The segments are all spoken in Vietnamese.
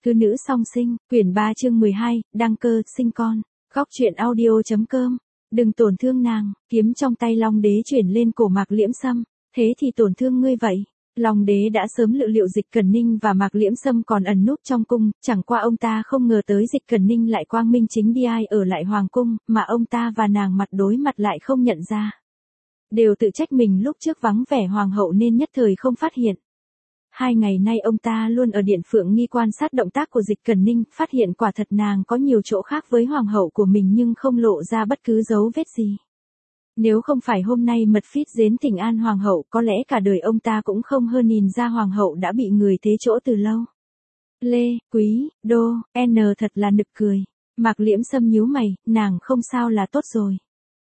Thứ nữ song sinh, quyển 3 chương 12, đăng cơ, sinh con. Góc truyện audio.com. Đừng tổn thương nàng, kiếm trong tay Long Đế chuyển lên cổ Mạc Liễm Sâm. Thế thì tổn thương ngươi vậy. Long Đế đã sớm dự liệu Dịch Cẩn Ninh và Mạc Liễm Sâm còn ẩn núp trong cung, chẳng qua ông ta không ngờ tới Dịch Cẩn Ninh lại quang minh chính đi ai ở lại hoàng cung, mà ông ta và nàng mặt đối mặt lại không nhận ra. Đều tự trách mình lúc trước vắng vẻ hoàng hậu nên nhất thời không phát hiện. 2 ngày nay ông ta luôn ở Điện Phượng Nghi quan sát động tác của Dịch Cẩn Ninh, phát hiện quả thật nàng có nhiều chỗ khác với hoàng hậu của mình nhưng không lộ ra bất cứ dấu vết gì. Nếu không phải hôm nay mật phít đến thỉnh an hoàng hậu, có lẽ cả đời ông ta cũng không hơn nhìn ra hoàng hậu đã bị người thế chỗ từ lâu. Lê, Quý, Đô, N thật là nực cười. Mạc Liễm Sâm nhíu mày, nàng không sao là tốt rồi.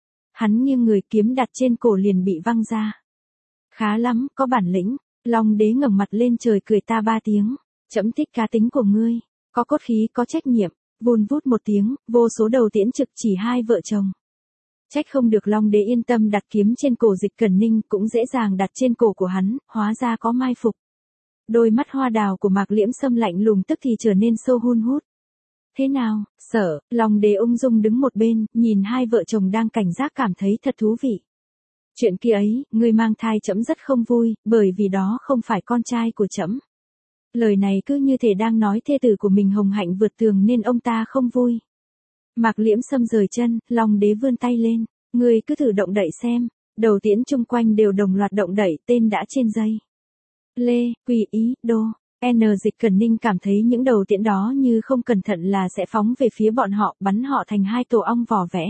Hắn nghiêng người, kiếm đặt trên cổ liền bị văng ra. Khá lắm, có bản lĩnh. Long Đế ngẩng mặt lên trời cười ta 3 tiếng. Trẫm thích cá tính của ngươi, có cốt khí, có trách nhiệm. Vun vút một tiếng, vô số đầu tiễn trực chỉ 2 vợ chồng. Trách không được Long Đế yên tâm đặt kiếm trên cổ Dịch Cẩn Ninh, cũng dễ dàng đặt trên cổ của hắn, hóa ra có mai phục. Đôi mắt hoa đào của Mạc Liễm Sâm lạnh lùng tức thì trở nên sâu hun hút. Thế nào, sợ? Long Đế ung dung đứng một bên, nhìn 2 vợ chồng đang cảnh giác cảm thấy thật thú vị. Chuyện kia ấy, ngươi mang thai trẫm rất không vui, bởi vì đó không phải con trai của trẫm. Lời này cứ như thể đang nói thê tử của mình hồng hạnh vượt tường nên ông ta không vui. Mạc Liễm Sâm rời chân, Long Đế vươn tay lên, ngươi cứ thử động đậy xem. Đầu tiễn chung quanh đều đồng loạt động đậy, tên đã trên dây. Lê, Quý, Ý, Đô, N. Dịch Cẩn Ninh cảm thấy những đầu tiễn đó như không cẩn thận là sẽ phóng về phía bọn họ, bắn họ thành 2 tổ ong vỏ vẽ.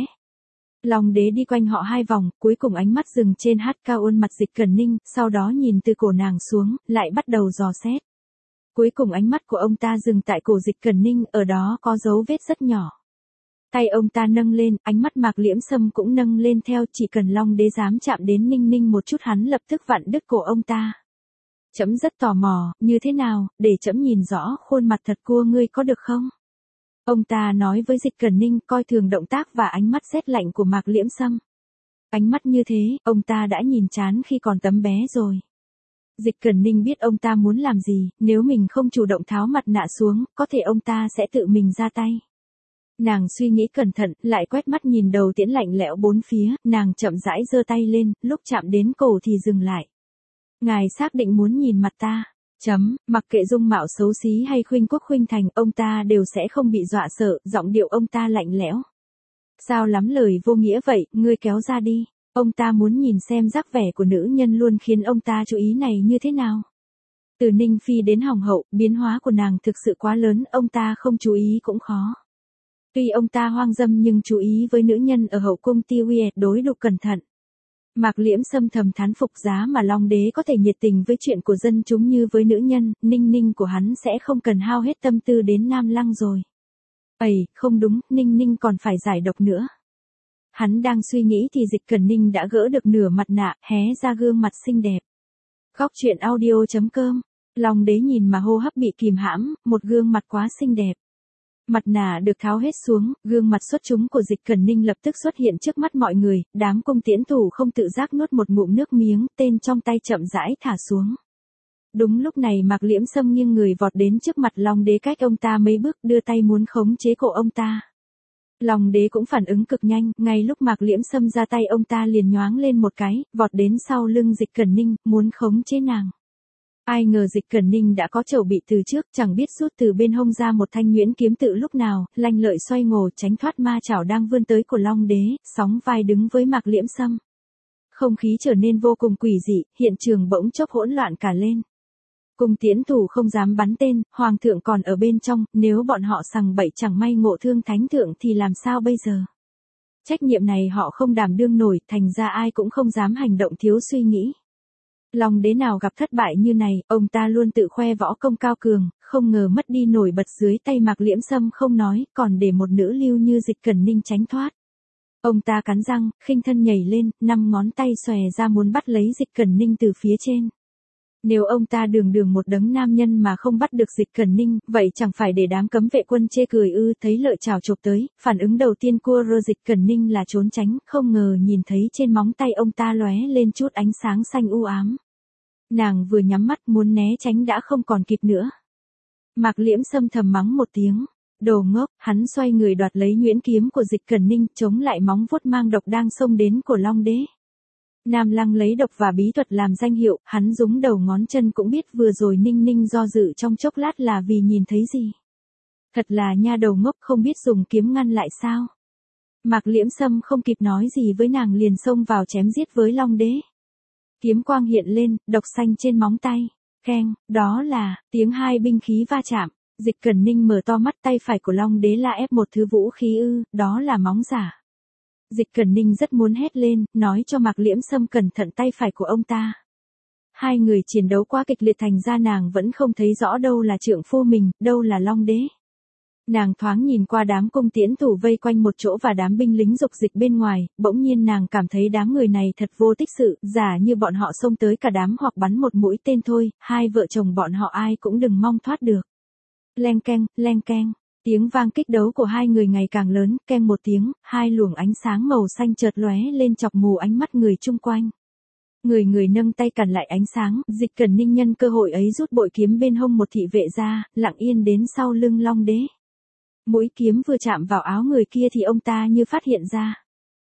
Long Đế đi quanh họ 2 vòng, cuối cùng ánh mắt dừng trên hát cao ôn mặt Dịch Cẩn Ninh, sau đó nhìn từ cổ nàng xuống, lại bắt đầu dò xét. Cuối cùng ánh mắt của ông ta dừng tại cổ Dịch Cẩn Ninh, ở đó có dấu vết rất nhỏ. Tay ông ta nâng lên, ánh mắt Mạc Liễm Sâm cũng nâng lên theo, chỉ cần Long Đế dám chạm đến Ninh Ninh một chút hắn lập tức vặn đứt cổ ông ta. Trẫm rất tò mò, như thế nào, để trẫm nhìn rõ khuôn mặt thật của ngươi có được không? Ông ta nói với Dịch Cẩn Ninh, coi thường động tác và ánh mắt rét lạnh của Mạc Liễm Sâm. Ánh mắt như thế, ông ta đã nhìn chán khi còn tấm bé rồi. Dịch Cẩn Ninh biết ông ta muốn làm gì, nếu mình không chủ động tháo mặt nạ xuống, có thể ông ta sẽ tự mình ra tay. Nàng suy nghĩ cẩn thận, lại quét mắt nhìn đầu tiễn lạnh lẽo 4 phía, nàng chậm rãi giơ tay lên, lúc chạm đến cổ thì dừng lại. Ngài xác định muốn nhìn mặt ta. Mặc kệ dung mạo xấu xí hay khuynh quốc khuynh thành, ông ta đều sẽ không bị dọa sợ, giọng điệu ông ta lạnh lẽo. Sao lắm lời vô nghĩa vậy, ngươi kéo ra đi. Ông ta muốn nhìn xem sắc vẻ của nữ nhân luôn khiến ông ta chú ý này như thế nào. Từ Ninh Phi đến Hoàng hậu, biến hóa của nàng thực sự quá lớn, ông ta không chú ý cũng khó. Tuy ông ta hoang dâm nhưng chú ý với nữ nhân ở hậu cung Tiêu Uyển đối đục cẩn thận. Mạc Liễm Sâm thầm thán phục giá mà Long Đế có thể nhiệt tình với chuyện của dân chúng như với nữ nhân, Ninh Ninh của hắn sẽ không cần hao hết tâm tư đến Nam Lăng rồi. Không đúng, Ninh Ninh còn phải giải độc nữa. Hắn đang suy nghĩ thì Dịch Cẩn Ninh đã gỡ được nửa mặt nạ, hé ra gương mặt xinh đẹp. Góc truyện audio.com. Long Đế nhìn mà hô hấp bị kìm hãm, một gương mặt quá xinh đẹp. Mặt nạ được tháo hết xuống, gương mặt xuất chúng của Dịch Cẩn Ninh lập tức xuất hiện trước mắt mọi người, đám cung tiễn thủ không tự giác nuốt một ngụm nước miếng, tên trong tay chậm rãi thả xuống. Đúng lúc này Mạc Liễm Sâm nghiêng người vọt đến trước mặt Long Đế cách ông ta mấy bước, đưa tay muốn khống chế cổ ông ta. Long Đế cũng phản ứng cực nhanh, ngay lúc Mạc Liễm Sâm ra tay ông ta liền nhoáng lên một cái, vọt đến sau lưng Dịch Cẩn Ninh, muốn khống chế nàng. Ai ngờ Dịch Cẩn Ninh đã có chầu bị từ trước, chẳng biết rút từ bên hông ra một thanh nhuyễn kiếm tự lúc nào, lanh lợi xoay ngổ tránh thoát ma chảo đang vươn tới của Long Đế, sóng vai đứng với Mạc Liễm Sâm. Không khí trở nên vô cùng quỷ dị, hiện trường bỗng chốc hỗn loạn cả lên. Cung tiễn thủ không dám bắn tên, hoàng thượng còn ở bên trong, nếu bọn họ sằng bậy chẳng may ngộ thương thánh thượng thì làm sao bây giờ? Trách nhiệm này họ không đảm đương nổi, thành ra ai cũng không dám hành động thiếu suy nghĩ. Long Đế nào gặp thất bại như này, ông ta luôn tự khoe võ công cao cường, không ngờ mất đi nổi bật dưới tay Mạc Liễm Sâm không nói, còn để một nữ lưu như Dịch Cẩn Ninh tránh thoát. Ông ta cắn răng, khinh thân nhảy lên, 5 ngón tay xòe ra muốn bắt lấy Dịch Cẩn Ninh từ phía trên. Nếu ông ta đường một đấng nam nhân mà không bắt được Dịch Cẩn Ninh, vậy chẳng phải để đám cấm vệ quân chê cười ư? Thấy lợi chảo chộp tới, phản ứng đầu tiên của Dịch Cẩn Ninh là trốn tránh, không ngờ nhìn thấy trên móng tay ông ta lóe lên chút ánh sáng xanh u ám. Nàng vừa nhắm mắt muốn né tránh đã không còn kịp nữa. Mạc Liễm Sâm thầm mắng một tiếng. Đồ ngốc, hắn xoay người đoạt lấy nhuyễn kiếm của Dịch Cẩn Ninh, chống lại móng vuốt mang độc đang xông đến của Long Đế. Nam Lăng lấy độc và bí thuật làm danh hiệu, hắn rúng đầu ngón chân cũng biết vừa rồi Ninh Ninh do dự trong chốc lát là vì nhìn thấy gì. Thật là nha đầu ngốc, không biết dùng kiếm ngăn lại sao. Mạc Liễm Sâm không kịp nói gì với nàng liền xông vào chém giết với Long Đế. Kiếm quang hiện lên, độc xanh trên móng tay. Keng, đó là tiếng hai binh khí va chạm. Dịch Cẩn Ninh mở to mắt, tay phải của Long Đế là ép một thứ vũ khí ư, đó là móng giả. Dịch Cẩn Ninh rất muốn hét lên, nói cho Mạc Liễm Sâm cẩn thận tay phải của ông ta. Hai người chiến đấu quá kịch liệt thành ra nàng vẫn không thấy rõ đâu là trượng phu mình, đâu là Long Đế. Nàng thoáng nhìn qua đám cung tiễn thủ vây quanh một chỗ và đám binh lính dục dịch bên ngoài, bỗng nhiên nàng cảm thấy đám người này thật vô tích sự, giả như bọn họ xông tới cả đám hoặc bắn một mũi tên thôi, hai vợ chồng bọn họ ai cũng đừng mong thoát được. Leng keng, tiếng vang kích đấu của hai người ngày càng lớn, keng một tiếng, hai luồng ánh sáng màu xanh chợt lóe lên chọc mù ánh mắt người chung quanh. Người nâng tay cản lại ánh sáng, Dịch Cẩn Ninh nhân cơ hội ấy rút bội kiếm bên hông một thị vệ ra, lặng yên đến sau lưng Long Đế. Mũi kiếm vừa chạm vào áo người kia thì ông ta như phát hiện ra.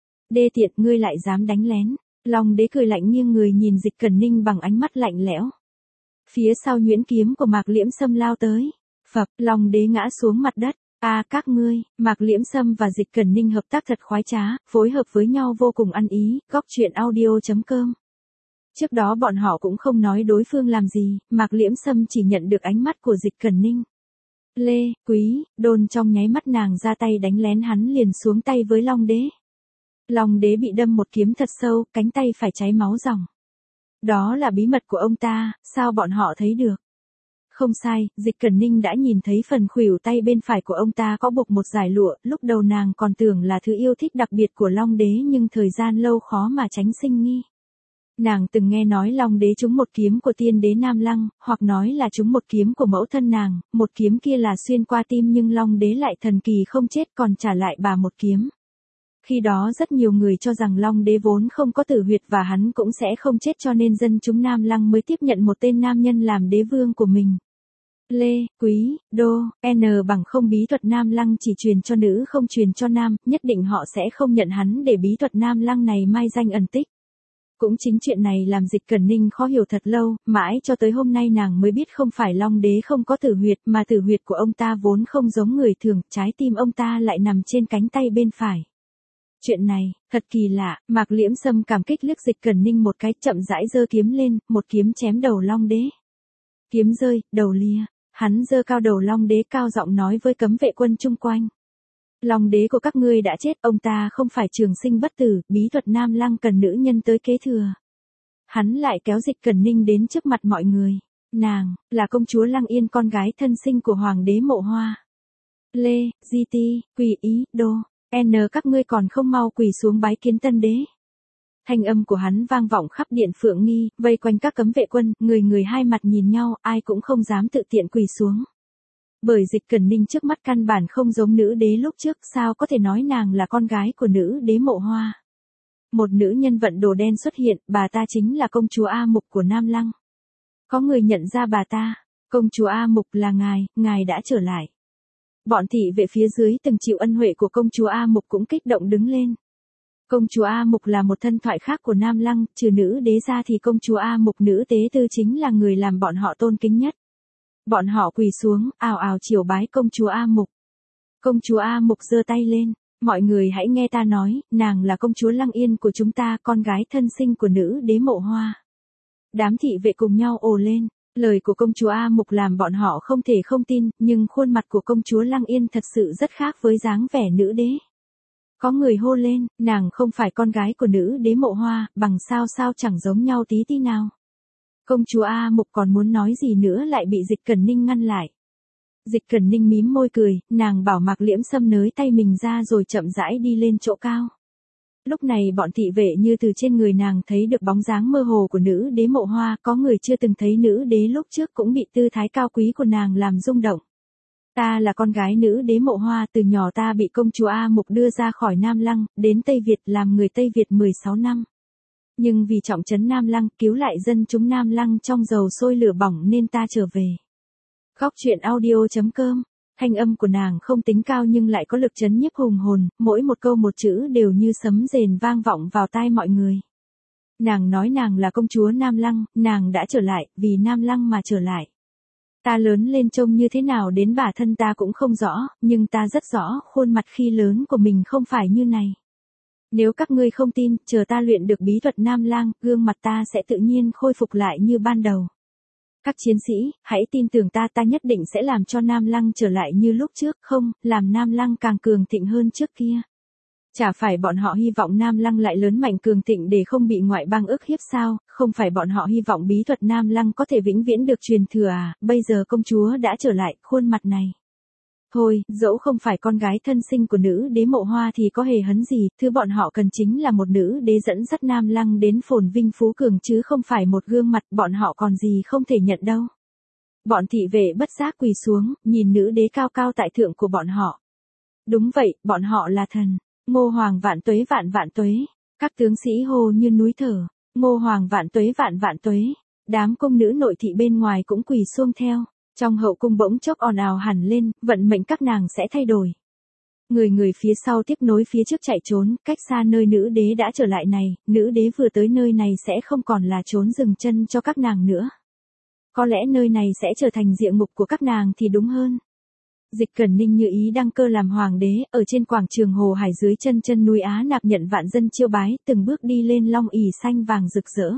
Đê tiện, ngươi lại dám đánh lén. Long Đế cười lạnh nghiêng người nhìn Dịch Cẩn Ninh bằng ánh mắt lạnh lẽo. Phía sau nhuyễn kiếm của Mạc Liễm Sâm lao tới. Phập, Long Đế ngã xuống mặt đất. Các ngươi, Mạc Liễm Sâm và Dịch Cẩn Ninh hợp tác thật khoái trá, phối hợp với nhau vô cùng ăn ý, góc truyện audio.com. Trước đó bọn họ cũng không nói đối phương làm gì, Mạc Liễm Sâm chỉ nhận được ánh mắt của Dịch Cẩn Ninh. Lê, Quý, Đôn trong nháy mắt nàng ra tay đánh lén hắn liền xuống tay với Long Đế. Long Đế bị đâm một kiếm thật sâu, cánh tay phải cháy máu ròng. Đó là bí mật của ông ta, sao bọn họ thấy được? Không sai, Dịch Cẩn Ninh đã nhìn thấy phần khuỷu tay bên phải của ông ta có buộc một dải lụa, lúc đầu nàng còn tưởng là thứ yêu thích đặc biệt của Long Đế nhưng thời gian lâu khó mà tránh sinh nghi. Nàng từng nghe nói Long Đế trúng một kiếm của tiên đế Nam Lăng, hoặc nói là trúng một kiếm của mẫu thân nàng, một kiếm kia là xuyên qua tim nhưng Long Đế lại thần kỳ không chết còn trả lại bà một kiếm. Khi đó rất nhiều người cho rằng Long Đế vốn không có tử huyệt và hắn cũng sẽ không chết cho nên dân chúng Nam Lăng mới tiếp nhận một tên nam nhân làm đế vương của mình. Lê, Quý, Đô, N bằng không bí thuật Nam Lăng chỉ truyền cho nữ không truyền cho nam, nhất định họ sẽ không nhận hắn để bí thuật Nam Lăng này mai danh ẩn tích. Cũng chính chuyện này làm Dịch Cẩn Ninh khó hiểu thật lâu, mãi cho tới hôm nay nàng mới biết không phải Long Đế không có tử huyệt mà tử huyệt của ông ta vốn không giống người thường, trái tim ông ta lại nằm trên cánh tay bên phải. Chuyện này, thật kỳ lạ, Mạc Liễm Sâm cảm kích liếc Dịch Cẩn Ninh một cái chậm rãi giơ kiếm lên, một kiếm chém đầu Long Đế. Kiếm rơi, đầu lìa, hắn giơ cao đầu Long Đế cao giọng nói với cấm vệ quân chung quanh. Long Đế của các ngươi đã chết, ông ta không phải trường sinh bất tử, bí thuật Nam Lăng cần nữ nhân tới kế thừa. Hắn lại kéo Dịch Cẩn Ninh đến trước mặt mọi người. Nàng, là công chúa Lăng Yên con gái thân sinh của Hoàng đế Mộ Hoa. Lê, Di Ti, Quỳ Ý, Đô, N các ngươi còn không mau quỳ xuống bái kiến tân đế. Thanh âm của hắn vang vọng khắp điện Phượng Nghi, vây quanh các cấm vệ quân, người hai mặt nhìn nhau, ai cũng không dám tự tiện quỳ xuống. Bởi Dịch Cẩn Ninh trước mắt căn bản không giống nữ đế lúc trước, sao có thể nói nàng là con gái của nữ đế Mộ Hoa. Một nữ nhân vận đồ đen xuất hiện, bà ta chính là công chúa A Mục của Nam Lăng. Có người nhận ra bà ta, công chúa A Mục là ngài đã trở lại. Bọn thị vệ phía dưới từng chịu ân huệ của công chúa A Mục cũng kích động đứng lên. Công chúa A Mục là một thân thoại khác của Nam Lăng, trừ nữ đế ra thì công chúa A Mục nữ tế tư chính là người làm bọn họ tôn kính nhất. Bọn họ quỳ xuống, ào ào triều bái công chúa A Mục. Công chúa A Mục giơ tay lên, mọi người hãy nghe ta nói, nàng là công chúa Lăng Yên của chúng ta, con gái thân sinh của nữ đế Mộ Hoa. Đám thị vệ cùng nhau ồ lên, lời của công chúa A Mục làm bọn họ không thể không tin, nhưng khuôn mặt của công chúa Lăng Yên thật sự rất khác với dáng vẻ nữ đế. Có người hô lên, nàng không phải con gái của nữ đế Mộ Hoa, bằng sao chẳng giống nhau tí tí nào. Công chúa A Mục còn muốn nói gì nữa lại bị Dịch Cẩn Ninh ngăn lại. Dịch Cẩn Ninh mím môi cười, nàng bảo Mạc Liễm Sâm nới tay mình ra rồi chậm rãi đi lên chỗ cao. Lúc này bọn thị vệ như từ trên người nàng thấy được bóng dáng mơ hồ của nữ đế Mộ Hoa, có người chưa từng thấy nữ đế lúc trước cũng bị tư thái cao quý của nàng làm rung động. Ta là con gái nữ đế Mộ Hoa, từ nhỏ ta bị công chúa A Mục đưa ra khỏi Nam Lăng, đến Tây Việt làm người Tây Việt 16 năm. Nhưng vì trọng trấn Nam Lăng, cứu lại dân chúng Nam Lăng trong dầu sôi lửa bỏng nên ta trở về. Góc truyện audio.com. Thanh âm của nàng không tính cao nhưng lại có lực chấn nhiếp hùng hồn, mỗi một câu một chữ đều như sấm rền vang vọng vào tai mọi người. Nàng nói nàng là công chúa Nam Lăng, nàng đã trở lại, vì Nam Lăng mà trở lại. Ta lớn lên trông như thế nào đến bản thân ta cũng không rõ, nhưng ta rất rõ khuôn mặt khi lớn của mình không phải như này. Nếu các ngươi không tin, chờ ta luyện được bí thuật Nam Lang, gương mặt ta sẽ tự nhiên khôi phục lại như ban đầu. Các chiến sĩ, hãy tin tưởng ta, ta nhất định sẽ làm cho Nam Lăng trở lại như lúc trước, không, làm Nam Lăng càng cường thịnh hơn trước kia. Chả phải bọn họ hy vọng Nam Lăng lại lớn mạnh cường thịnh để không bị ngoại bang ức hiếp sao, không phải bọn họ hy vọng bí thuật Nam Lăng có thể vĩnh viễn được truyền thừa à, bây giờ công chúa đã trở lại, khuôn mặt này. Thôi, dẫu không phải con gái thân sinh của nữ đế Mộ Hoa thì có hề hấn gì, thứ bọn họ cần chính là một nữ đế dẫn dắt Nam Lăng đến phồn vinh phú cường chứ không phải một gương mặt bọn họ còn gì không thể nhận đâu. Bọn thị vệ bất giác quỳ xuống, nhìn nữ đế cao cao tại thượng của bọn họ. Đúng vậy, bọn họ là thần. Ngô Hoàng vạn tuế vạn vạn tuế. Các tướng sĩ hô như núi thở. Ngô Hoàng vạn tuế vạn vạn tuế. Đám công nữ nội thị bên ngoài cũng quỳ xuông theo. Trong hậu cung bỗng chốc ồn ào hẳn lên, vận mệnh các nàng sẽ thay đổi. Người phía sau tiếp nối phía trước chạy trốn, cách xa nơi nữ đế đã trở lại này, nữ đế vừa tới nơi này sẽ không còn là trốn dừng chân cho các nàng nữa. Có lẽ nơi này sẽ trở thành địa ngục của các nàng thì đúng hơn. Dịch Cẩn Ninh như ý đăng cơ làm hoàng đế, ở trên quảng trường Hồ Hải dưới chân núi Á Nạp nhận vạn dân chiêu bái, từng bước đi lên long ỷ xanh vàng rực rỡ.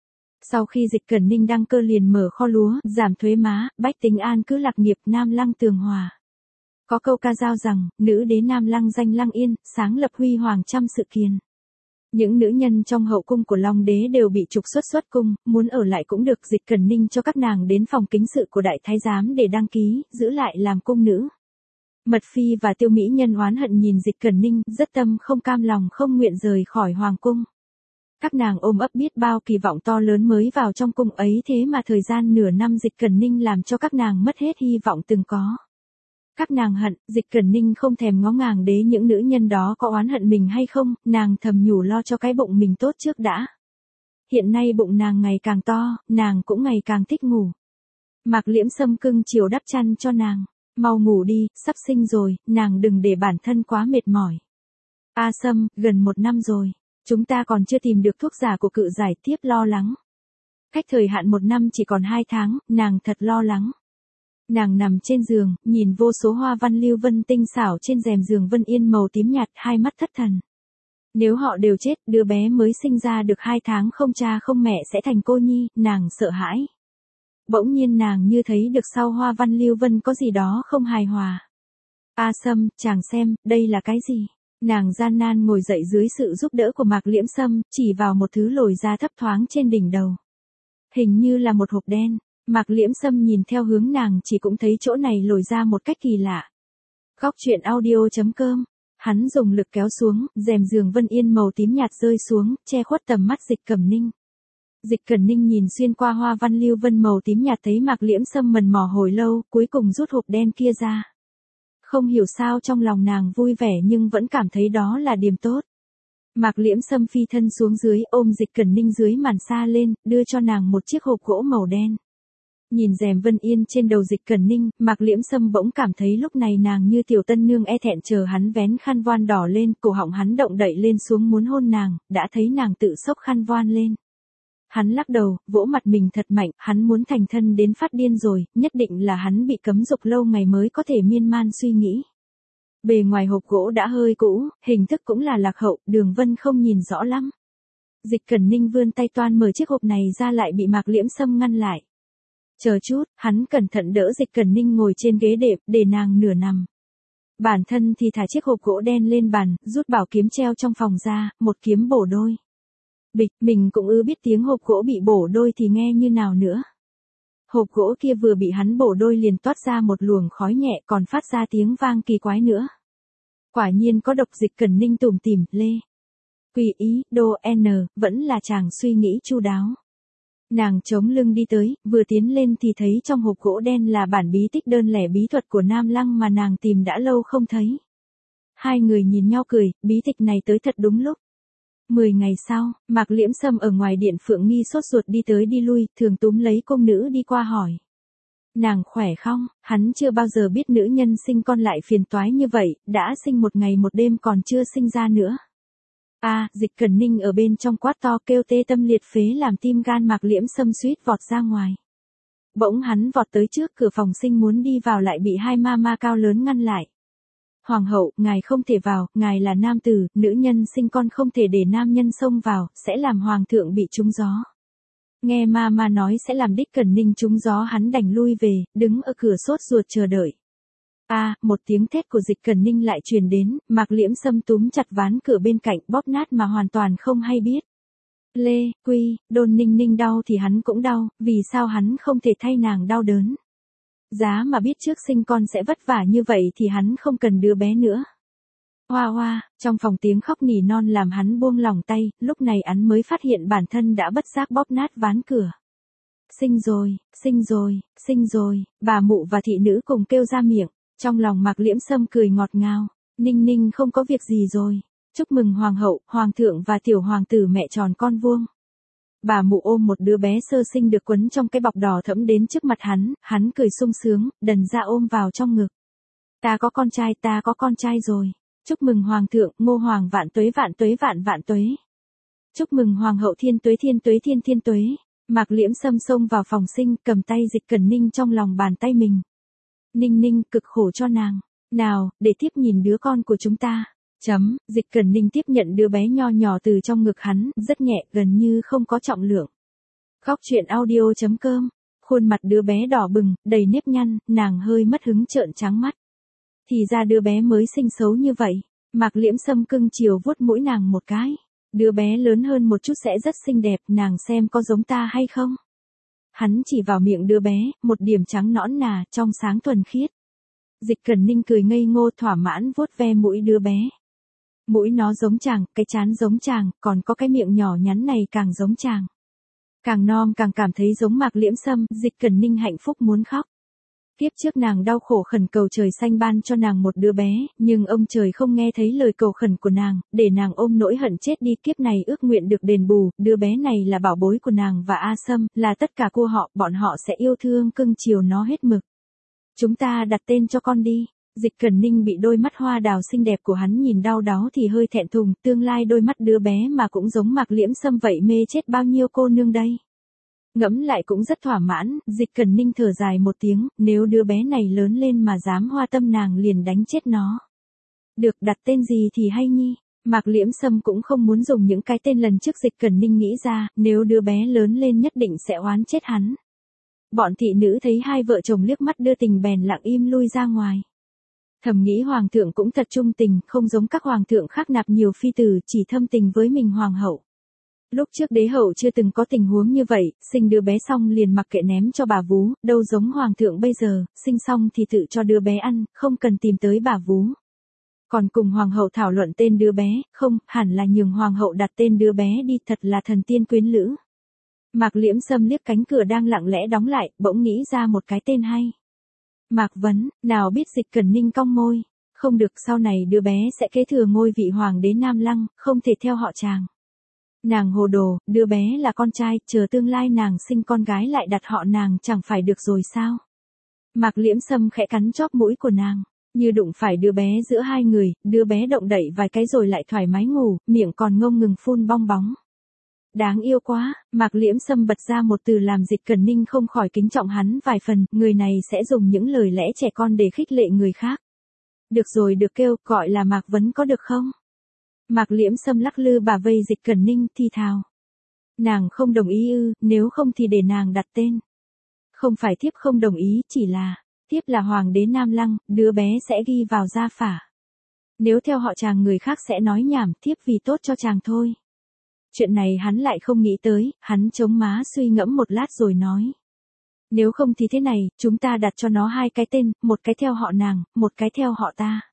Sau khi Dịch Cẩn Ninh đăng cơ liền mở kho lúa, giảm thuế má, bách tính an cứ lạc nghiệp, Nam Lăng tường hòa. Có câu ca dao rằng, nữ đế Nam Lăng danh Lăng Yên, sáng lập huy hoàng trăm sự kiền. Những nữ nhân trong hậu cung của Long đế đều bị trục xuất cung, muốn ở lại cũng được, Dịch Cẩn Ninh cho các nàng đến phòng kính sự của đại thái giám để đăng ký, giữ lại làm cung nữ. Mật phi và tiêu mỹ nhân oán hận nhìn Dịch Cẩn Ninh, rất tâm không cam lòng không nguyện rời khỏi hoàng cung. Các nàng ôm ấp biết bao kỳ vọng to lớn mới vào trong cung ấy, thế mà thời gian nửa năm Dịch Cẩn Ninh làm cho các nàng mất hết hy vọng từng có. Các nàng hận, Dịch Cẩn Ninh không thèm ngó ngàng đế những nữ nhân đó có oán hận mình hay không, nàng thầm nhủ lo cho cái bụng mình tốt trước đã. Hiện nay bụng nàng ngày càng to, nàng cũng ngày càng thích ngủ. Mạc Liễm Sâm cưng chiều đắp chăn cho nàng, mau ngủ đi, sắp sinh rồi, nàng đừng để bản thân quá mệt mỏi. A Sâm, gần 1 năm rồi, chúng ta còn chưa tìm được thuốc giả của cự giải, tiếp lo lắng. Cách thời hạn 1 năm chỉ còn 2 tháng, nàng thật lo lắng. Nàng nằm trên giường, nhìn vô số hoa văn lưu vân tinh xảo trên rèm giường vân yên màu tím nhạt, hai mắt thất thần. Nếu họ đều chết, đứa bé mới sinh ra được 2 tháng không cha không mẹ sẽ thành cô nhi, nàng sợ hãi. Bỗng nhiên nàng như thấy được sau hoa văn lưu vân có gì đó không hài hòa. A Sâm, chàng xem, đây là cái gì? Nàng gian nan ngồi dậy dưới sự giúp đỡ của Mạc Liễm Sâm, chỉ vào một thứ lồi ra thấp thoáng trên đỉnh đầu. Hình như là một hộp đen. Mạc Liễm Sâm nhìn theo hướng nàng chỉ cũng thấy chỗ này lồi ra một cách kỳ lạ. Góc truyện audio.com. Hắn dùng lực kéo xuống, rèm giường vân yên màu tím nhạt rơi xuống, che khuất tầm mắt Dịch Cẩn Ninh. Dịch Cẩn Ninh nhìn xuyên qua hoa văn lưu vân màu tím nhạt thấy Mạc Liễm Sâm mần mò hồi lâu, cuối cùng rút hộp đen kia ra. Không hiểu sao trong lòng nàng vui vẻ nhưng vẫn cảm thấy đó là điểm tốt. Mạc Liễm Sâm phi thân xuống dưới, ôm Dịch Cẩn Ninh dưới màn xa lên, đưa cho nàng một chiếc hộp gỗ màu đen. Nhìn rèm vân yên trên đầu Dịch Cẩn Ninh, Mạc Liễm Sâm bỗng cảm thấy lúc này nàng như tiểu tân nương e thẹn chờ hắn vén khăn voan đỏ lên, cổ họng hắn động đậy lên xuống muốn hôn nàng, đã thấy nàng tự xốc khăn voan lên. Hắn lắc đầu, vỗ mặt mình thật mạnh, hắn muốn thành thân đến phát điên rồi, nhất định là hắn bị cấm dục lâu ngày mới có thể miên man suy nghĩ. Bề ngoài hộp gỗ đã hơi cũ, hình thức cũng là lạc hậu, đường vân không nhìn rõ lắm. Dịch Cẩn Ninh vươn tay toan mở chiếc hộp này ra lại bị Mạc Liễm Sâm ngăn lại. Chờ chút, hắn cẩn thận đỡ Dịch Cẩn Ninh ngồi trên ghế đệm, để nàng nửa nằm. Bản thân thì thả chiếc hộp gỗ đen lên bàn, rút bảo kiếm treo trong phòng ra, một kiếm bổ đôi. Bịch, mình cũng biết tiếng hộp gỗ bị bổ đôi thì nghe như nào nữa. Hộp gỗ kia vừa bị hắn bổ đôi liền toát ra một luồng khói nhẹ còn phát ra tiếng vang kỳ quái nữa. Quả nhiên có độc. Dịch Cẩn Ninh tủm tỉm, lê. Quỳ ý, đô n, vẫn là chàng suy nghĩ chu đáo. Nàng chống lưng đi tới, vừa tiến lên thì thấy trong hộp gỗ đen là bản bí tích đơn lẻ bí thuật của Nam Lăng mà nàng tìm đã lâu không thấy. Hai người nhìn nhau cười, bí tịch này tới thật đúng lúc. 10 ngày sau, Mạc Liễm Sâm ở ngoài điện Phượng Nghi sốt ruột đi tới đi lui, thường túm lấy công nữ đi qua hỏi. Nàng khỏe không? Hắn chưa bao giờ biết nữ nhân sinh con lại phiền toái như vậy, đã sinh một ngày một đêm còn chưa sinh ra nữa. Dịch Cẩn Ninh ở bên trong quát to kêu tê tâm liệt phế làm tim gan Mạc Liễm Sâm suýt vọt ra ngoài. Bỗng hắn vọt tới trước cửa phòng sinh muốn đi vào lại bị hai ma cao lớn ngăn lại. Hoàng hậu, ngài không thể vào, ngài là nam tử, nữ nhân sinh con không thể để nam nhân xông vào, sẽ làm hoàng thượng bị trúng gió. Nghe ma nói sẽ làm đích Cẩn Ninh trúng gió hắn đành lui về, đứng ở cửa sốt ruột chờ đợi. Một tiếng thét của Dịch Cẩn Ninh lại truyền đến, Mạc Liễm Sâm túm chặt ván cửa bên cạnh bóp nát mà hoàn toàn không hay biết. Lê, Quy, Đôn Ninh Ninh đau thì hắn cũng đau, vì sao hắn không thể thay nàng đau đớn. Giá mà biết trước sinh con sẽ vất vả như vậy thì hắn không cần đứa bé nữa. Hoa hoa, trong phòng tiếng khóc nỉ non làm hắn buông lòng tay, lúc này hắn mới phát hiện bản thân đã bất giác bóp nát ván cửa. Sinh rồi, sinh rồi, sinh rồi, bà mụ và thị nữ cùng kêu ra miệng, trong lòng Mạc Liễm Sâm cười ngọt ngào, Ninh Ninh không có việc gì rồi, chúc mừng hoàng hậu, hoàng thượng và tiểu hoàng tử mẹ tròn con vuông. Bà mụ ôm một đứa bé sơ sinh được quấn trong cái bọc đỏ thẫm đến trước mặt hắn cười sung sướng, đần ra ôm vào trong ngực. Ta có con trai rồi. Chúc mừng hoàng thượng, Ngô hoàng vạn tuế vạn tuế. Chúc mừng hoàng hậu thiên tuế. Mạc Liễm Sâm xông vào phòng sinh, cầm tay Dịch Cẩn Ninh trong lòng bàn tay mình. Ninh Ninh, cực khổ cho nàng. Nào, để tiếp nhìn đứa con của chúng ta. Dịch Cẩn Ninh tiếp nhận đứa bé nho nhỏ từ trong ngực hắn, rất nhẹ, gần như không có trọng lượng. Góc truyện audio.com. Khuôn mặt đứa bé đỏ bừng, đầy nếp nhăn, nàng hơi mất hứng trợn trắng mắt. Thì ra đứa bé mới sinh xấu như vậy. Mạc Liễm Sâm cưng chiều vuốt mũi nàng một cái. Đứa bé lớn hơn một chút sẽ rất xinh đẹp, nàng xem có giống ta hay không. Hắn chỉ vào miệng đứa bé, một điểm trắng nõn nà, trong sáng thuần khiết. Dịch Cẩn Ninh cười ngây ngô thỏa mãn vuốt ve mũi đứa bé. Mũi nó giống chàng, cái trán giống chàng, còn có cái miệng nhỏ nhắn này càng giống chàng. Càng non càng cảm thấy giống Mạc Liễm Sâm, Dịch Cẩn Ninh hạnh phúc muốn khóc. Kiếp trước nàng đau khổ khẩn cầu trời xanh ban cho nàng một đứa bé, nhưng ông trời không nghe thấy lời cầu khẩn của nàng, để nàng ôm nỗi hận chết đi. Kiếp này ước nguyện được đền bù, đứa bé này là bảo bối của nàng và A Sâm, là tất cả của họ, bọn họ sẽ yêu thương cưng chiều nó hết mực. Chúng ta đặt tên cho con đi. Dịch Cẩn Ninh bị đôi mắt hoa đào xinh đẹp của hắn nhìn đau đáu thì hơi thẹn thùng, tương lai đôi mắt đứa bé mà cũng giống Mạc Liễm Sâm vậy mê chết bao nhiêu cô nương đây. Ngẫm lại cũng rất thỏa mãn, Dịch Cẩn Ninh thở dài một tiếng, nếu đứa bé này lớn lên mà dám hoa tâm nàng liền đánh chết nó. Được, đặt tên gì thì hay nhi. Mạc Liễm Sâm cũng không muốn dùng những cái tên lần trước Dịch Cẩn Ninh nghĩ ra, nếu đứa bé lớn lên nhất định sẽ oán chết hắn. Bọn thị nữ thấy hai vợ chồng liếc mắt đưa tình bèn lặng im lui ra ngoài. Thầm nghĩ hoàng thượng cũng thật trung tình, không giống các hoàng thượng khác nạp nhiều phi tử, chỉ thâm tình với mình hoàng hậu. Lúc trước đế hậu chưa từng có tình huống như vậy, sinh đứa bé xong liền mặc kệ ném cho bà vú, đâu giống hoàng thượng bây giờ, sinh xong thì tự cho đứa bé ăn, không cần tìm tới bà vú. Còn cùng hoàng hậu thảo luận tên đứa bé, không, hẳn là nhường hoàng hậu đặt tên đứa bé đi, thật là thần tiên quyến lữ. Mạc Liễm Sâm liếc cánh cửa đang lặng lẽ đóng lại, bỗng nghĩ ra một cái tên hay. Mạc Vấn, nào biết Dịch Cẩn Ninh cong môi. Không được, sau này đứa bé sẽ kế thừa ngôi vị hoàng đế Nam Lăng, không thể theo họ Tràng. Nàng hồ đồ, đứa bé là con trai, chờ tương lai nàng sinh con gái lại đặt họ nàng chẳng phải được rồi sao. Mạc Liễm Sâm khẽ cắn chóp mũi của nàng, như đụng phải đứa bé giữa hai người, đứa bé động đậy vài cái rồi lại thoải mái ngủ, miệng còn ngông ngừng phun bong bóng. Đáng yêu quá, Mạc Liễm Sâm bật ra một từ làm Dịch Cẩn Ninh không khỏi kính trọng hắn vài phần, người này sẽ dùng những lời lẽ trẻ con để khích lệ người khác. Được rồi, được kêu, gọi là Mạc Vấn có được không? Mạc Liễm Sâm lắc lư bà vây Dịch Cẩn Ninh, thi thào. Nàng không đồng ý ư, nếu không thì để nàng đặt tên. Không phải thiếp không đồng ý, chỉ là, thiếp là hoàng đế Nam Lăng, đứa bé sẽ ghi vào gia phả. Nếu theo họ Tràng người khác sẽ nói nhảm, thiếp vì tốt cho chàng thôi. Chuyện này hắn lại không nghĩ tới, hắn chống má suy ngẫm một lát rồi nói. Nếu không thì thế này, chúng ta đặt cho nó hai cái tên, một cái theo họ nàng, một cái theo họ ta.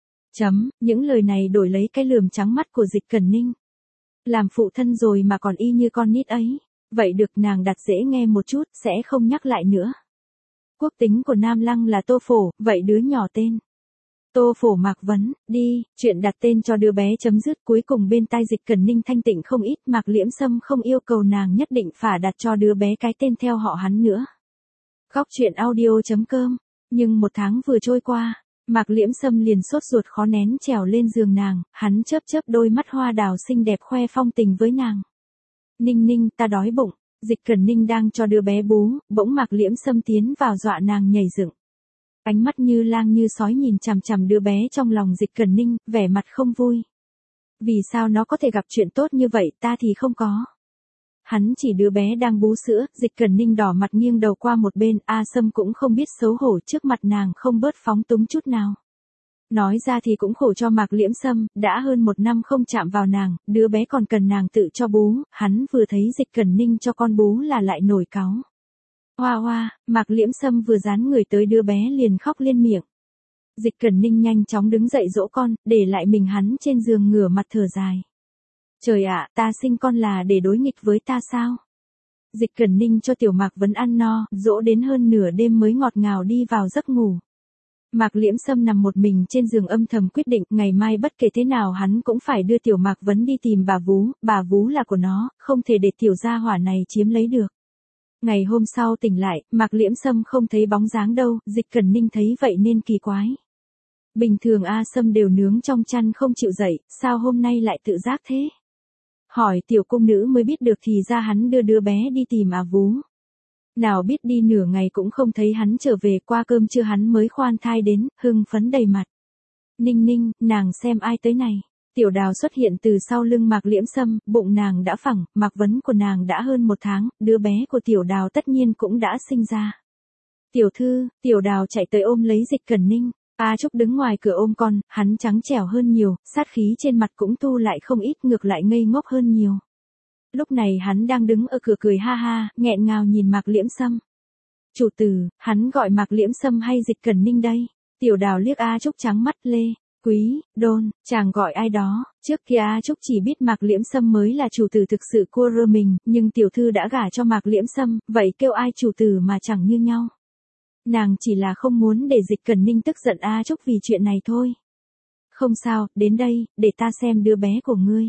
Những lời này đổi lấy cái lườm trắng mắt của Dịch Cẩn Ninh. Làm phụ thân rồi mà còn y như con nít ấy. Vậy được, nàng đặt dễ nghe một chút, sẽ không nhắc lại nữa. Quốc tính của Nam Lăng là Tô Phổ, vậy đứa nhỏ tên. Tô Phổ Mạc Vấn, đi, chuyện đặt tên cho đứa bé chấm dứt. Cuối cùng bên tai Dịch Cẩn Ninh thanh tịnh không ít, Mạc Liễm Sâm không yêu cầu nàng nhất định phải đặt cho đứa bé cái tên theo họ hắn nữa. Góc chuyện audio.com. Nhưng một tháng vừa trôi qua, Mạc Liễm Sâm liền sốt ruột khó nén trèo lên giường nàng, hắn chớp chớp đôi mắt hoa đào xinh đẹp khoe phong tình với nàng. Ninh Ninh, ta đói bụng. Dịch Cẩn Ninh đang cho đứa bé bú, bỗng Mạc Liễm Sâm tiến vào dọa nàng nhảy dựng. Ánh mắt như lang như sói nhìn chằm chằm đứa bé trong lòng Dịch Cẩn Ninh, vẻ mặt không vui. Vì sao nó có thể gặp chuyện tốt như vậy, ta thì không có. Hắn chỉ đứa bé đang bú sữa, Dịch Cẩn Ninh đỏ mặt nghiêng đầu qua một bên, A Sâm cũng không biết xấu hổ trước mặt nàng không bớt phóng túng chút nào. Nói ra thì cũng khổ cho Mạc Liễm Sâm, đã hơn 1 năm không chạm vào nàng, đứa bé còn cần nàng tự cho bú, hắn vừa thấy Dịch Cẩn Ninh cho con bú là lại nổi cáu. Hoa hoa, Mạc Liễm Sâm vừa dán người tới đứa bé liền khóc liên miệng. Dịch Cẩn Ninh nhanh chóng đứng dậy dỗ con, để lại mình hắn trên giường ngửa mặt thở dài. Trời ạ, ta sinh con là để đối nghịch với ta sao? Dịch Cẩn Ninh cho Tiểu Mạc Vấn ăn no, dỗ đến hơn nửa đêm mới ngọt ngào đi vào giấc ngủ. Mạc Liễm Sâm nằm một mình trên giường âm thầm quyết định, ngày mai bất kể thế nào hắn cũng phải đưa Tiểu Mạc Vấn đi tìm bà Vú là của nó, không thể để tiểu gia hỏa này chiếm lấy được. Ngày hôm sau tỉnh lại, Mạc Liễm Sâm không thấy bóng dáng đâu, Dịch Cẩn Ninh thấy vậy nên kỳ quái. Bình thường A Sâm đều nướng trong chăn không chịu dậy, sao hôm nay lại tự giác thế? Hỏi tiểu cung nữ mới biết được thì ra hắn đưa đứa bé đi tìm Vú. Nào biết đi nửa ngày cũng không thấy hắn trở về, qua cơm trưa hắn mới khoan thai đến, hưng phấn đầy mặt. Ninh Ninh, nàng xem ai tới này. Tiểu Đào xuất hiện từ sau lưng Mạc Liễm Sâm, bụng nàng đã phẳng, Mạc Vấn của nàng đã hơn 1 tháng, đứa bé của Tiểu Đào tất nhiên cũng đã sinh ra. Tiểu thư, Tiểu Đào chạy tới ôm lấy Dịch Cẩn Ninh. A Trúc đứng ngoài cửa ôm con, hắn trắng trẻo hơn nhiều, sát khí trên mặt cũng thu lại không ít, ngược lại ngây ngốc hơn nhiều. Lúc này hắn đang đứng ở cửa cười ha ha, nghẹn ngào nhìn Mạc Liễm Sâm. Chủ tử, hắn gọi Mạc Liễm Sâm hay Dịch Cẩn Ninh đây? Tiểu Đào liếc A Trúc trắng mắt lê. Quý, Đôn, chàng gọi ai đó? Trước kia A Trúc chỉ biết Mạc Liễm Sâm mới là chủ tử thực sự của rơ mình, nhưng tiểu thư đã gả cho Mạc Liễm Sâm, vậy kêu ai chủ tử mà chẳng như nhau. Nàng chỉ là không muốn để Dịch Cẩn Ninh tức giận A Trúc vì chuyện này thôi. Không sao, đến đây, để ta xem đứa bé của ngươi.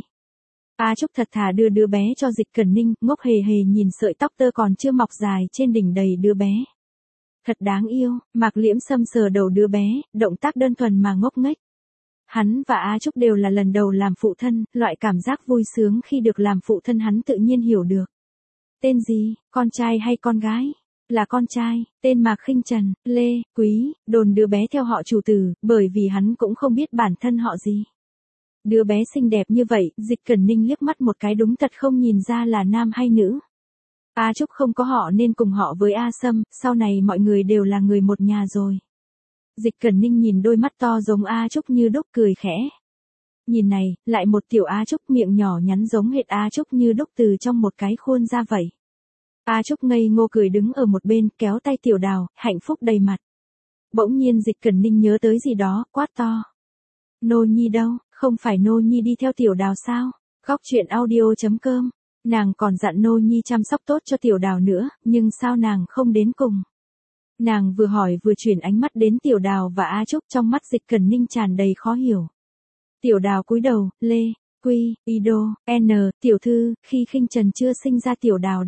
A Trúc thật thà đưa đứa bé cho Dịch Cẩn Ninh, ngốc hề hề nhìn sợi tóc tơ còn chưa mọc dài trên đỉnh đầy đứa bé. Thật đáng yêu, Mạc Liễm Sâm sờ đầu đứa bé, động tác đơn thuần mà ngốc nghếch. Hắn và A Trúc đều là lần đầu làm phụ thân, loại cảm giác vui sướng khi được làm phụ thân hắn tự nhiên hiểu được. Tên gì, con trai hay con gái? Là con trai, tên Mạc Khinh Trần, Lê, Quý, Đồn đưa bé theo họ chủ tử, bởi vì hắn cũng không biết bản thân họ gì. Đứa bé xinh đẹp như vậy, Dịch Cẩn Ninh liếc mắt một cái đúng thật không nhìn ra là nam hay nữ. A Trúc không có họ nên cùng họ với A Sâm, sau này mọi người đều là người một nhà rồi. Dịch Cẩn Ninh nhìn đôi mắt to giống A Trúc như đúc cười khẽ. Nhìn này, lại một tiểu A Trúc miệng nhỏ nhắn giống hệt A Trúc như đúc từ trong một cái khuôn ra vậy. A Trúc ngây ngô cười đứng ở một bên, kéo tay Tiểu Đào, hạnh phúc đầy mặt. Bỗng nhiên Dịch Cẩn Ninh nhớ tới gì đó, quát to. Nô Nhi đâu, không phải Nô Nhi đi theo Tiểu Đào sao? Góc chuyện audio.com. Nàng còn dặn Nô Nhi chăm sóc tốt cho Tiểu Đào nữa, nhưng sao nàng không đến cùng? Nàng vừa hỏi vừa chuyển ánh mắt đến Tiểu Đào và A Trúc, trong mắt Dịch Cẩn Ninh tràn đầy khó hiểu. Tiểu Đào cúi đầu, Lê, Quy, Ido, N, tiểu thư, khi Khinh Trần chưa sinh ra Tiểu Đào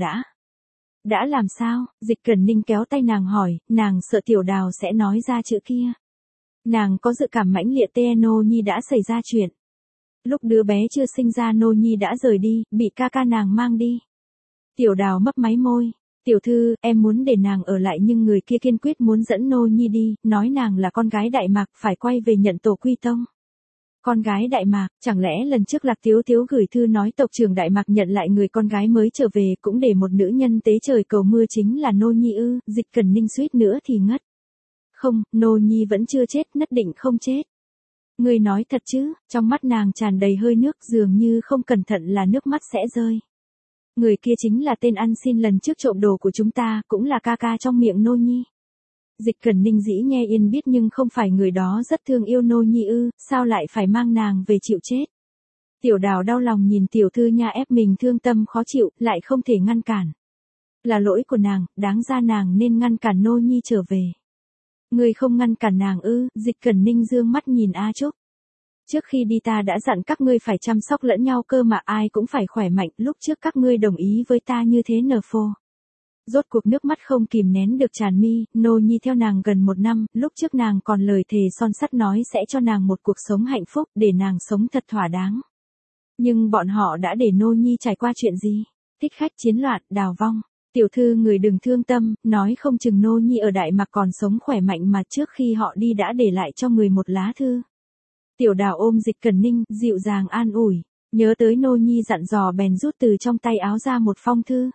đã làm sao? Dịch Cẩn Ninh kéo tay nàng hỏi, nàng sợ Tiểu Đào sẽ nói ra chữ kia. Nàng có dự cảm mãnh liệt Nô Nhi đã xảy ra chuyện. Lúc đứa bé chưa sinh ra Nô Nhi đã rời đi, bị ca ca nàng mang đi. Tiểu Đào mấp máy môi. Tiểu thư, em muốn để nàng ở lại nhưng người kia kiên quyết muốn dẫn Nô Nhi đi, nói nàng là con gái Đại Mạc phải quay về nhận tổ quy tông. Con gái Đại Mạc, chẳng lẽ lần trước Lạc Tiếu Tiếu gửi thư nói tộc trưởng Đại Mạc nhận lại người con gái mới trở về cũng để một nữ nhân tế trời cầu mưa chính là Nô Nhi ư? Dịch Cẩn Ninh suýt nữa thì ngất. Không, Nô Nhi vẫn chưa chết, nhất định không chết. Ngươi nói thật chứ? Trong mắt nàng tràn đầy hơi nước, dường như không cẩn thận là nước mắt sẽ rơi. Người kia chính là tên ăn xin lần trước trộm đồ của chúng ta, cũng là ca ca trong miệng Nô Nhi. Dịch Cẩn Ninh dĩ nghe yên biết nhưng không phải người đó rất thương yêu Nô Nhi ư, sao lại phải mang nàng về chịu chết. Tiểu Đào đau lòng nhìn tiểu thư nhà ép mình thương tâm khó chịu, lại không thể ngăn cản. Là lỗi của nàng, đáng ra nàng nên ngăn cản Nô Nhi trở về. Người không ngăn cản nàng ư? Dịch Cẩn Ninh dương mắt nhìn A Trúc. Trước khi đi ta đã dặn các ngươi phải chăm sóc lẫn nhau cơ mà, ai cũng phải khỏe mạnh, lúc trước các ngươi đồng ý với ta như thế nờ phô. Rốt cuộc nước mắt không kìm nén được tràn mi, Nô Nhi theo nàng gần 1 năm, lúc trước nàng còn lời thề son sắt nói sẽ cho nàng một cuộc sống hạnh phúc, để nàng sống thật thỏa đáng. Nhưng bọn họ đã để Nô Nhi trải qua chuyện gì? Thích khách chiến loạn, đào vong. Tiểu thư người đừng thương tâm, nói không chừng Nô Nhi ở Đại Mạc còn sống khỏe mạnh mà trước khi họ đi đã để lại cho người một lá thư. Tiểu Đào ôm Dịch Cẩn Ninh, dịu dàng an ủi, nhớ tới Nô Nhi dặn dò bèn rút từ trong tay áo ra một phong thư.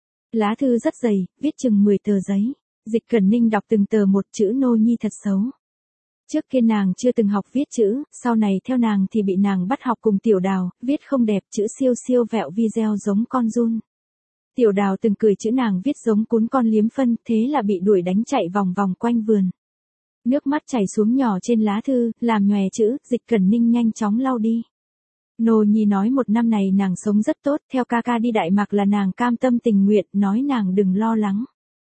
Lá thư rất dày, viết chừng 10 tờ giấy. Dịch Cẩn Ninh đọc từng tờ một, chữ Nô Nhi thật xấu. Trước kia nàng chưa từng học viết chữ, sau này theo nàng thì bị nàng bắt học cùng Tiểu Đào, viết không đẹp, chữ siêu siêu vẹo video giống con giun. Tiểu Đào từng cười chữ nàng viết giống cún con liếm phân, thế là bị đuổi đánh chạy vòng vòng quanh vườn. Nước mắt chảy xuống nhỏ trên lá thư, làm nhòe chữ, Dịch Cẩn Ninh nhanh chóng lau đi. Nô Nhi nói 1 năm này nàng sống rất tốt, theo ca ca đi Đại Mạc là nàng cam tâm tình nguyện, nói nàng đừng lo lắng.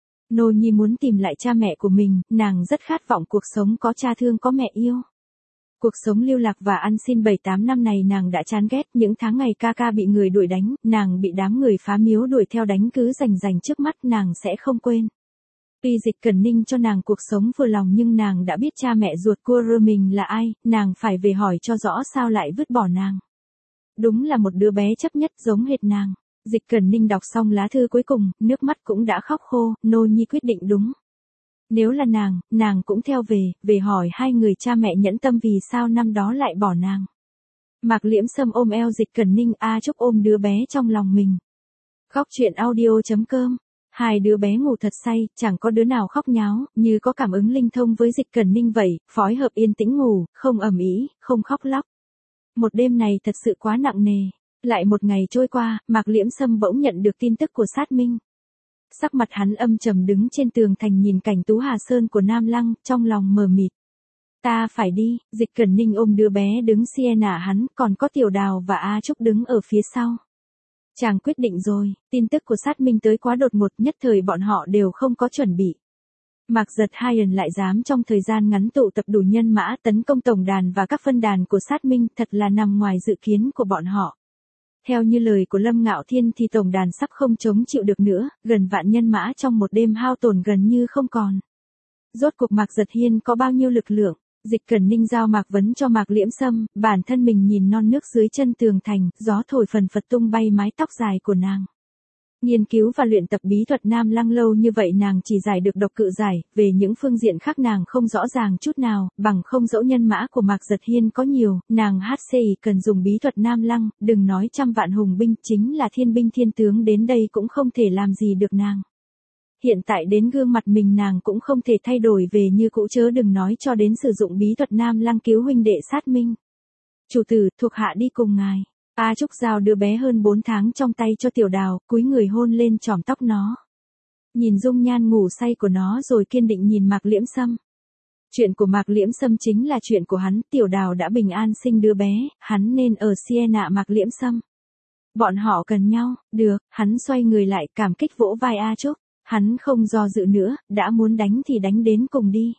Nô Nhi muốn tìm lại cha mẹ của mình, nàng rất khát vọng cuộc sống có cha thương có mẹ yêu. Cuộc sống lưu lạc và ăn xin 7-8 năm này nàng đã chán ghét, những tháng ngày ca ca bị người đuổi đánh, nàng bị đám người phá miếu đuổi theo đánh cứ rành rành trước mắt nàng sẽ không quên. Tuy Dịch Cẩn Ninh cho nàng cuộc sống vừa lòng nhưng nàng đã biết cha mẹ ruột của mình là ai, nàng phải về hỏi cho rõ sao lại vứt bỏ nàng. Đúng là một đứa bé chấp nhất giống hệt nàng. Dịch Cẩn Ninh đọc xong lá thư cuối cùng, nước mắt cũng đã khóc khô, Nô Nhi quyết định đúng. Nếu là nàng cũng theo về hỏi hai người cha mẹ nhẫn tâm vì sao năm đó lại bỏ nàng. Mạc Liễm Sâm ôm eo Dịch Cẩn Ninh, A Trúc ôm đứa bé trong lòng mình. Khóc chuyện audio.com. Hai đứa bé ngủ thật say, chẳng có đứa nào khóc nháo, như có cảm ứng linh thông với Dịch Cẩn Ninh vậy, phối hợp yên tĩnh ngủ, không ầm ĩ, không khóc lóc. Một đêm này thật sự quá nặng nề. Lại một ngày trôi qua, Mạc Liễm Sâm bỗng nhận được tin tức của Sát Minh. Sắc mặt hắn âm trầm đứng trên tường thành nhìn cảnh Tú Hà Sơn của Nam Lăng, trong lòng mờ mịt. Ta phải đi, Dịch Cẩn Ninh ôm đứa bé đứng Sienna hắn, còn có Tiểu Đào và A Trúc đứng ở phía sau. Chàng quyết định rồi, tin tức của Sát Minh tới quá đột ngột, nhất thời bọn họ đều không có chuẩn bị. Mạc Giật Hiền lại dám trong thời gian ngắn tụ tập đủ nhân mã tấn công tổng đàn và các phân đàn của Sát Minh, thật là nằm ngoài dự kiến của bọn họ. Theo như lời của Lâm Ngạo Thiên thì tổng đàn sắp không chống chịu được nữa, gần vạn nhân mã trong một đêm hao tổn gần như không còn. Rốt cuộc Mạc Giật Hiên có bao nhiêu lực lượng? Dịch Cẩn Ninh giao Mạc Vấn cho Mạc Liễm Sâm, bản thân mình nhìn non nước dưới chân tường thành, gió thổi phần phật tung bay mái tóc dài của nàng. Nghiên cứu và luyện tập bí thuật Nam Lăng lâu như vậy nàng chỉ giải được độc cự giải, về những phương diện khác nàng không rõ ràng chút nào, bằng không dẫu nhân mã của Mạc Giật Hiên có nhiều, nàng HCI cần dùng bí thuật Nam Lăng, đừng nói trăm vạn hùng binh, chính là thiên binh thiên tướng đến đây cũng không thể làm gì được nàng. Hiện tại đến gương mặt mình nàng cũng không thể thay đổi về như cũ, chớ đừng nói cho đến sử dụng bí thuật Nam Lăng cứu huynh đệ Sát Minh. Chủ tử, thuộc hạ đi cùng ngài. A Trúc giao đứa bé hơn 4 tháng trong tay cho Tiểu Đào, cúi người hôn lên chòm tóc nó. Nhìn dung nhan ngủ say của nó rồi kiên định nhìn Mạc Liễm Sâm. Chuyện của Mạc Liễm Sâm chính là chuyện của hắn, Tiểu Đào đã bình an sinh đứa bé, hắn nên ở Sienna Mạc Liễm Sâm. Bọn họ cần nhau, được, hắn xoay người lại cảm kích vỗ vai A Trúc, hắn không do dự nữa, đã muốn đánh thì đánh đến cùng đi.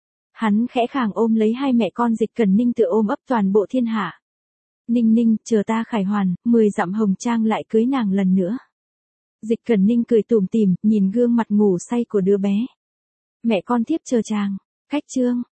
Hắn khẽ khàng ôm lấy hai mẹ con Dịch Cẩn Ninh tự ôm ấp toàn bộ thiên hạ. Ninh Ninh, chờ ta khải hoàn, 10 dặm hồng trang lại cưới nàng lần nữa. Dịch Cẩn Ninh cười tủm tỉm, nhìn gương mặt ngủ say của đứa bé. Mẹ con thiếp chờ chàng. Khách chương.